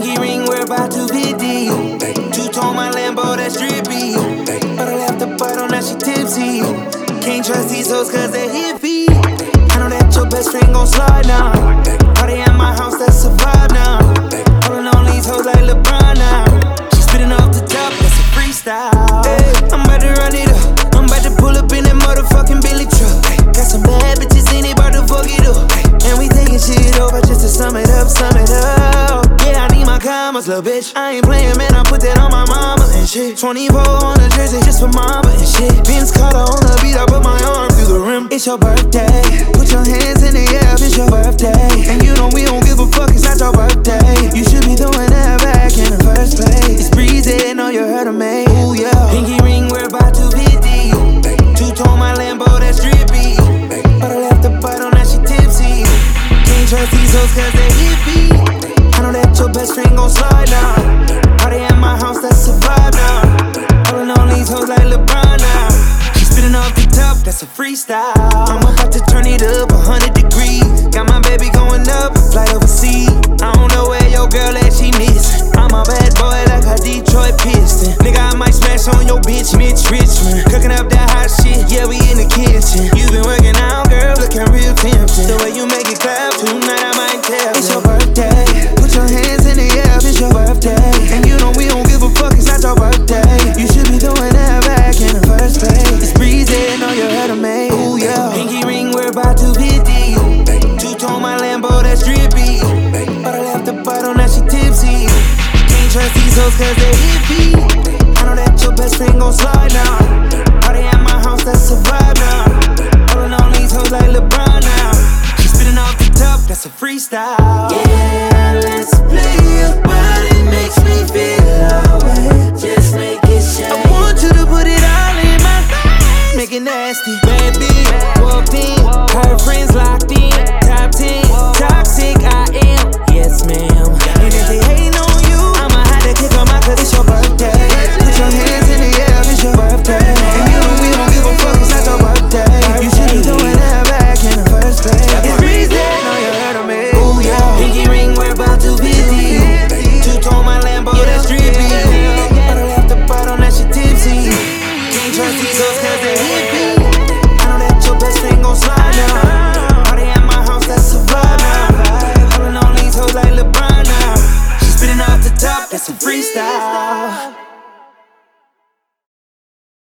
Pinky ring, we're about to be deep. Two-tone my Lambo, that's drippy. But I left the bottle, now she tipsy. Can't trust these hoes cause they hippie. I know that your best friend gon' slide now. Party at my house, that's a vibe now. Holding on these hoes like LeBron now. She spitting off the top, that's a freestyle. Hey, I'm about to run it up. I'm about to pull up in that motherfucking Billy truck. Got some bad bitches in it, about to fuck it up. And we taking shit over just to sum it up, sum it up. Yeah, I need my commas, little bitch. I ain't playing, man, I put that on my mama and shit. 24 on the jersey just for mama and shit. Vince Carter on the beat, I put my arm through the rim. It's your birthday, put your hands in the air, it's your birthday. And you know we don't give a fuck, it's not your birthday. You should be doing that back in the first place. It's breezy, know you heard of me. Ooh, yeah. Pinky ring, we're about to be deep. Two-tone my Lambo, that's drippy. But I left the bottle, now she tipsy. Can't trust these hoes cause they hippie. I know that your best friend gon' slide now. Party at my house, that's a vibe now. Holding on these hoes like LeBron now. She spitting off the top, that's a freestyle. I'm about to turn it up 100 degrees. Got my baby going up, flight overseas. I don't know where your girl at, she missing. I'm a bad boy like a Detroit Piston. Nigga, I might smash on your bitch, Mitch Richmond. Cooking up that hot shit, yeah, we in the kitchen. You been working out, girl, looking real tempting. The way you make it clap, tonight I might tell. It's your birthday, put your hands in the air, it's your birthday. And you know we don't give a fuck, it's not your birthday. You should be doing that back in the first place. It's breezy, know you heard of me. Ooh, yeah. Pinky ring, we're about to be deep. Two-tone my Lambo, that's drippy. But I left the bottle, now she tipsy. Can't trust these hoes cause they hippie. I know that your best friend gon' slide now. Party at my house, that's a vibe now. Holding on these hoes like LeBron now. She spitting off the top, that's a freestyle. Yeah, let's play